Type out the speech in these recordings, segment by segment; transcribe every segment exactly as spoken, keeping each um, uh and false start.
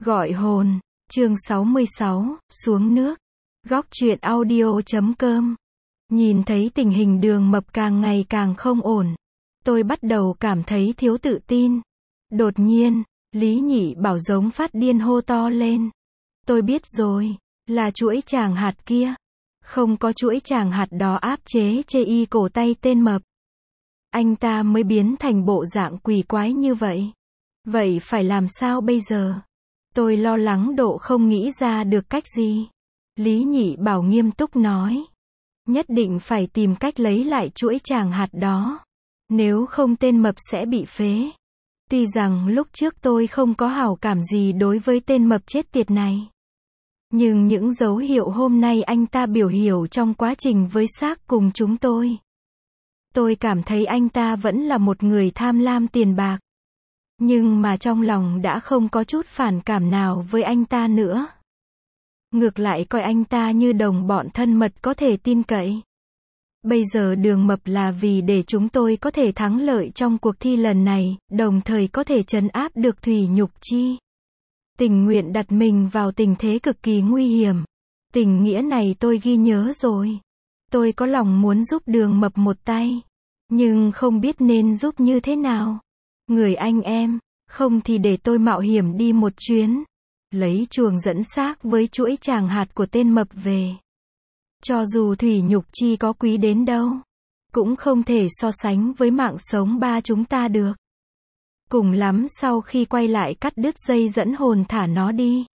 Gọi hồn, chương sáu mươi sáu, xuống nước. Góc truyện audio chấm com. Nhìn thấy tình hình Đường Mập càng ngày càng không ổn, tôi bắt đầu cảm thấy thiếu tự tin. Đột nhiên, Lý Nhị Bảo giống phát điên hô to lên. Tôi biết rồi, là chuỗi tràng hạt kia. Không có chuỗi tràng hạt đó áp chế chê y cổ tay tên Mập, anh ta mới biến thành bộ dạng quỷ quái như vậy. Vậy phải làm sao bây giờ? Tôi lo lắng độ không nghĩ ra được cách gì. Lý Nhị Bảo nghiêm túc nói. Nhất định phải tìm cách lấy lại chuỗi tràng hạt đó. Nếu không tên Mập sẽ bị phế. Tuy rằng lúc trước tôi không có hảo cảm gì đối với tên Mập chết tiệt này. Nhưng những dấu hiệu hôm nay anh ta biểu hiểu trong quá trình với xác cùng chúng tôi. Tôi cảm thấy anh ta vẫn là một người tham lam tiền bạc. Nhưng mà trong lòng đã không có chút phản cảm nào với anh ta nữa. Ngược lại coi anh ta như đồng bọn thân mật có thể tin cậy. Bây giờ Đường Mập là vì để chúng tôi có thể thắng lợi trong cuộc thi lần này, đồng thời có thể trấn áp được Thủy Nhục Chi. Tình nguyện đặt mình vào tình thế cực kỳ nguy hiểm. Tình nghĩa này tôi ghi nhớ rồi. Tôi có lòng muốn giúp Đường Mập một tay. Nhưng không biết nên giúp như thế nào. Người anh em, không thì để tôi mạo hiểm đi một chuyến. Lấy chuồng dẫn xác với chuỗi tràng hạt của tên Mập về. Cho dù Thủy Nhục Chi có quý đến đâu, cũng không thể so sánh với mạng sống ba chúng ta được. Cùng lắm sau khi quay lại cắt đứt dây dẫn hồn thả nó đi.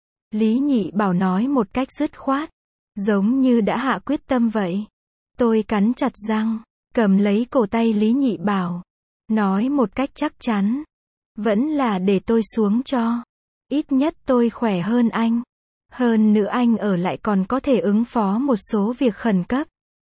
Lý Nhị Bảo nói một cách dứt khoát, giống như đã hạ quyết tâm vậy. Tôi cắn chặt răng, cầm lấy cổ tay Lý Nhị Bảo, nói một cách chắc chắn, vẫn là để tôi xuống cho. Ít nhất tôi khỏe hơn anh. Hơn nữa anh ở lại còn có thể ứng phó một số việc khẩn cấp.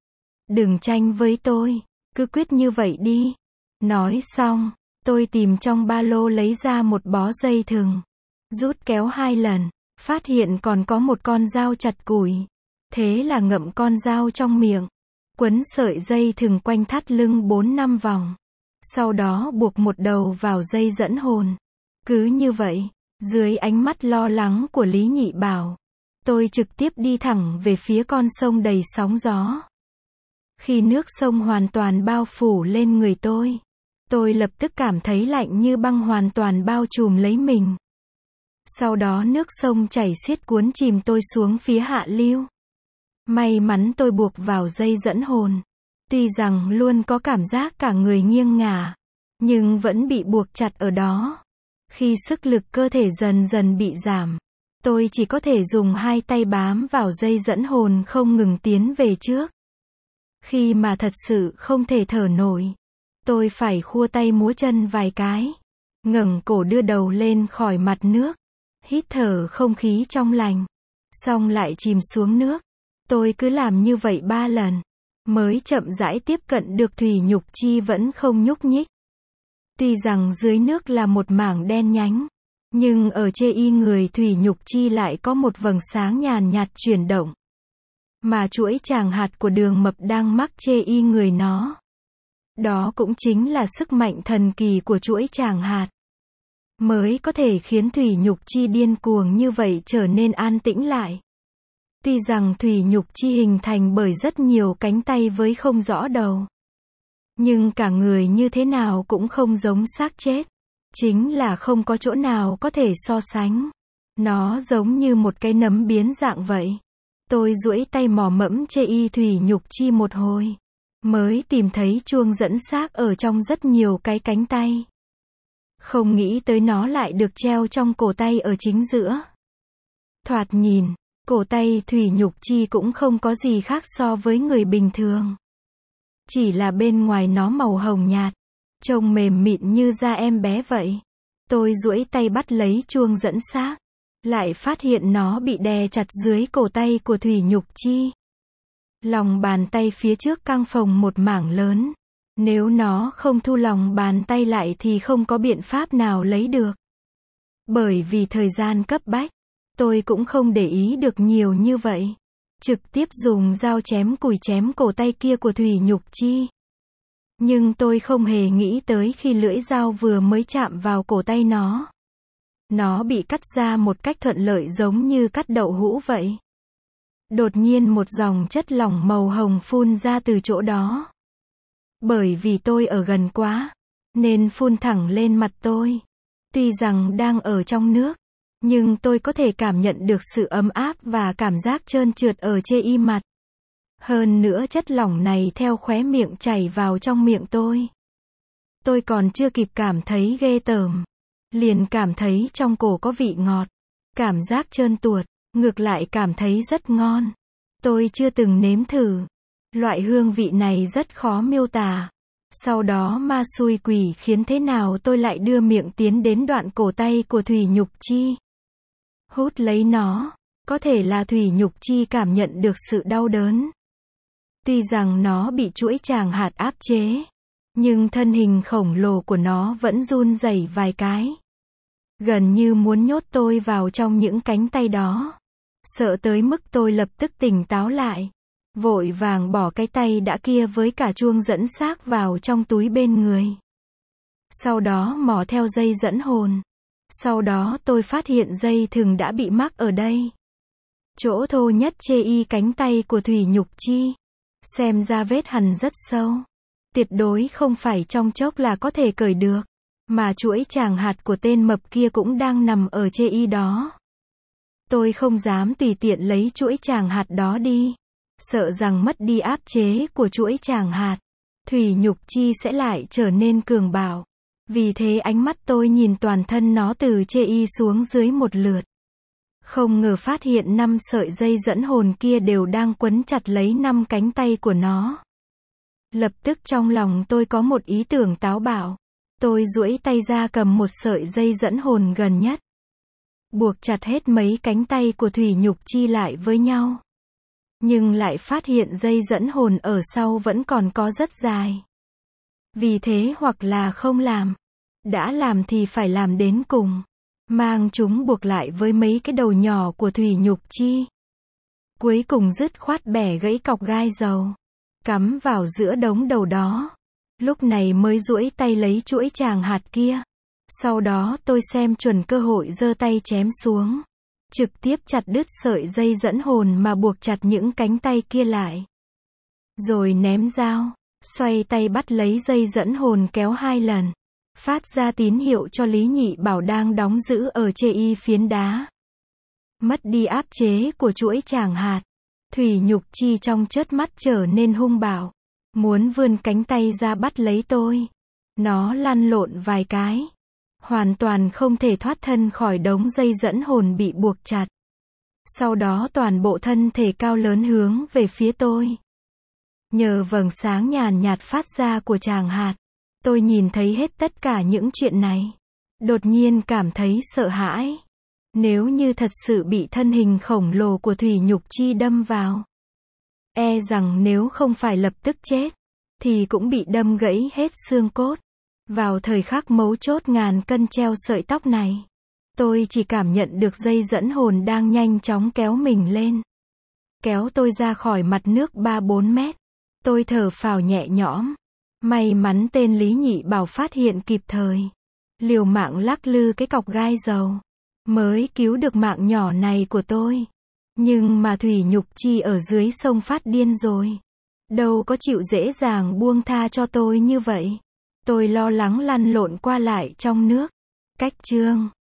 Đừng tranh với tôi, cứ quyết như vậy đi. Nói xong, tôi tìm trong ba lô lấy ra một bó dây thừng. Rút kéo hai lần, phát hiện còn có một con dao chặt củi. Thế là ngậm con dao trong miệng, quấn sợi dây thừng quanh thắt lưng bốn năm vòng. Sau đó buộc một đầu vào dây dẫn hồn. Cứ như vậy, dưới ánh mắt lo lắng của Lý Nhị Bảo, tôi trực tiếp đi thẳng về phía con sông đầy sóng gió. Khi nước sông hoàn toàn bao phủ lên người tôi, tôi lập tức cảm thấy lạnh như băng hoàn toàn bao trùm lấy mình. Sau đó nước sông chảy xiết cuốn chìm tôi xuống phía hạ lưu. May mắn tôi buộc vào dây dẫn hồn. Tuy rằng luôn có cảm giác cả người nghiêng ngả, nhưng vẫn bị buộc chặt ở đó. Khi sức lực cơ thể dần dần bị giảm, tôi chỉ có thể dùng hai tay bám vào dây dẫn hồn không ngừng tiến về trước. Khi mà thật sự không thể thở nổi, tôi phải khua tay múa chân vài cái, ngẩng cổ đưa đầu lên khỏi mặt nước, hít thở không khí trong lành, xong lại chìm xuống nước. Tôi cứ làm như vậy ba lần, mới chậm rãi tiếp cận được Thủy Nhục Chi vẫn không nhúc nhích. Tuy rằng dưới nước là một mảng đen nhánh, nhưng ở chê y người Thủy Nhục Chi lại có một vầng sáng nhàn nhạt chuyển động. Mà chuỗi tràng hạt của Đường Mập đang mắc chê y người nó. Đó cũng chính là sức mạnh thần kỳ của chuỗi tràng hạt. Mới có thể khiến Thủy Nhục Chi điên cuồng như vậy trở nên an tĩnh lại. Tuy rằng Thủy Nhục Chi hình thành bởi rất nhiều cánh tay với không rõ đầu. Nhưng cả người như thế nào cũng không giống xác chết. Chính là không có chỗ nào có thể so sánh. Nó giống như một cái nấm biến dạng vậy. Tôi duỗi tay mò mẫm chê y Thủy Nhục Chi một hồi, mới tìm thấy chuông dẫn xác ở trong rất nhiều cái cánh tay. Không nghĩ tới nó lại được treo trong cổ tay ở chính giữa. Thoạt nhìn, cổ tay Thủy Nhục Chi cũng không có gì khác so với người bình thường. Chỉ là bên ngoài nó màu hồng nhạt, trông mềm mịn như da em bé vậy. Tôi duỗi tay bắt lấy chuông dẫn xác, lại phát hiện nó bị đè chặt dưới cổ tay của Thủy Nhục Chi. Lòng bàn tay phía trước căng phồng một mảng lớn. Nếu nó không thu lòng bàn tay lại thì không có biện pháp nào lấy được. Bởi vì thời gian cấp bách, tôi cũng không để ý được nhiều như vậy. Trực tiếp dùng dao chém củi chém cổ tay kia của Thủy Nhục Chi. Nhưng tôi không hề nghĩ tới khi lưỡi dao vừa mới chạm vào cổ tay nó, Nó bị cắt ra một cách thuận lợi giống như cắt đậu hũ vậy. Đột nhiên một dòng chất lỏng màu hồng phun ra từ chỗ đó. Bởi vì tôi ở gần quá, nên phun thẳng lên mặt tôi. Tuy rằng đang ở trong nước, nhưng tôi có thể cảm nhận được sự ấm áp và cảm giác trơn trượt ở trên y mặt. Hơn nữa chất lỏng này theo khóe miệng chảy vào trong miệng tôi. Tôi còn chưa kịp cảm thấy ghê tởm, liền cảm thấy trong cổ có vị ngọt. Cảm giác trơn tuột, ngược lại cảm thấy rất ngon. Tôi chưa từng nếm thử. Loại hương vị này rất khó miêu tả. Sau đó ma xui quỷ khiến thế nào tôi lại đưa miệng tiến đến đoạn cổ tay của Thủy Nhục Chi. Hút lấy nó. Có thể là Thủy Nhục Chi cảm nhận được sự đau đớn. Tuy rằng nó bị chuỗi tràng hạt áp chế, nhưng thân hình khổng lồ của nó vẫn run rẩy vài cái. Gần như muốn nhốt tôi vào trong những cánh tay đó. Sợ tới mức tôi lập tức tỉnh táo lại. Vội vàng bỏ cái tay đã kia với cả chuông dẫn xác vào trong túi bên người. Sau đó mò theo dây dẫn hồn. Sau đó tôi phát hiện dây thừng đã bị mắc ở đây. Chỗ thô nhất chê y cánh tay của Thủy Nhục Chi. Xem ra vết hằn rất sâu. Tuyệt đối không phải trong chốc là có thể cởi được. Mà chuỗi tràng hạt của tên mập kia cũng đang nằm ở chê y đó. Tôi không dám tùy tiện lấy chuỗi tràng hạt đó đi. Sợ rằng mất đi áp chế của chuỗi tràng hạt, Thủy Nhục Chi sẽ lại trở nên cường bạo. Vì thế ánh mắt tôi nhìn toàn thân nó từ chê y xuống dưới một lượt. Không ngờ phát hiện năm sợi dây dẫn hồn kia đều đang quấn chặt lấy năm cánh tay của nó. Lập tức trong lòng tôi có một ý tưởng táo bạo. Tôi duỗi tay ra cầm một sợi dây dẫn hồn gần nhất. Buộc chặt hết mấy cánh tay của Thủy Nhục Chi lại với nhau. Nhưng lại phát hiện dây dẫn hồn ở sau vẫn còn có rất dài. Vì thế hoặc là không làm. Đã làm thì phải làm đến cùng. Mang chúng buộc lại với mấy cái đầu nhỏ của Thủy Nhục Chi. Cuối cùng dứt khoát bẻ gãy cọc gai dầu. Cắm vào giữa đống đầu đó. Lúc này mới duỗi tay lấy chuỗi tràng hạt kia. Sau đó tôi xem chuẩn cơ hội giơ tay chém xuống. Trực tiếp chặt đứt sợi dây dẫn hồn mà buộc chặt những cánh tay kia lại. Rồi ném dao. Xoay tay bắt lấy dây dẫn hồn kéo hai lần. Phát ra tín hiệu cho Lý Nhị Bảo đang đóng giữ ở chê y phiến đá. Mất đi áp chế của chuỗi tràng hạt. Thủy Nhục Chi trong chớp mắt trở nên hung bạo. Muốn vươn cánh tay ra bắt lấy tôi. Nó lăn lộn vài cái. Hoàn toàn không thể thoát thân khỏi đống dây dẫn hồn bị buộc chặt. Sau đó toàn bộ thân thể cao lớn hướng về phía tôi. Nhờ vầng sáng nhàn nhạt phát ra của tràng hạt, tôi nhìn thấy hết tất cả những chuyện này. Đột nhiên cảm thấy sợ hãi. Nếu như thật sự bị thân hình khổng lồ của Thủy Nhục Chi đâm vào, e rằng nếu không phải lập tức chết, thì cũng bị đâm gãy hết xương cốt. Vào thời khắc mấu chốt ngàn cân treo sợi tóc này, tôi chỉ cảm nhận được dây dẫn hồn đang nhanh chóng kéo mình lên. Kéo tôi ra khỏi mặt nước ba bốn mét. Tôi thở phào nhẹ nhõm. May mắn tên Lý Nhị Bảo phát hiện kịp thời. Liều mạng lắc lư cái cọc gai dầu. Mới cứu được mạng nhỏ này của tôi. Nhưng mà Thủy Nhục Chi ở dưới sông phát điên rồi. Đâu có chịu dễ dàng buông tha cho tôi như vậy. Tôi lo lắng lăn lộn qua lại trong nước. Cách chương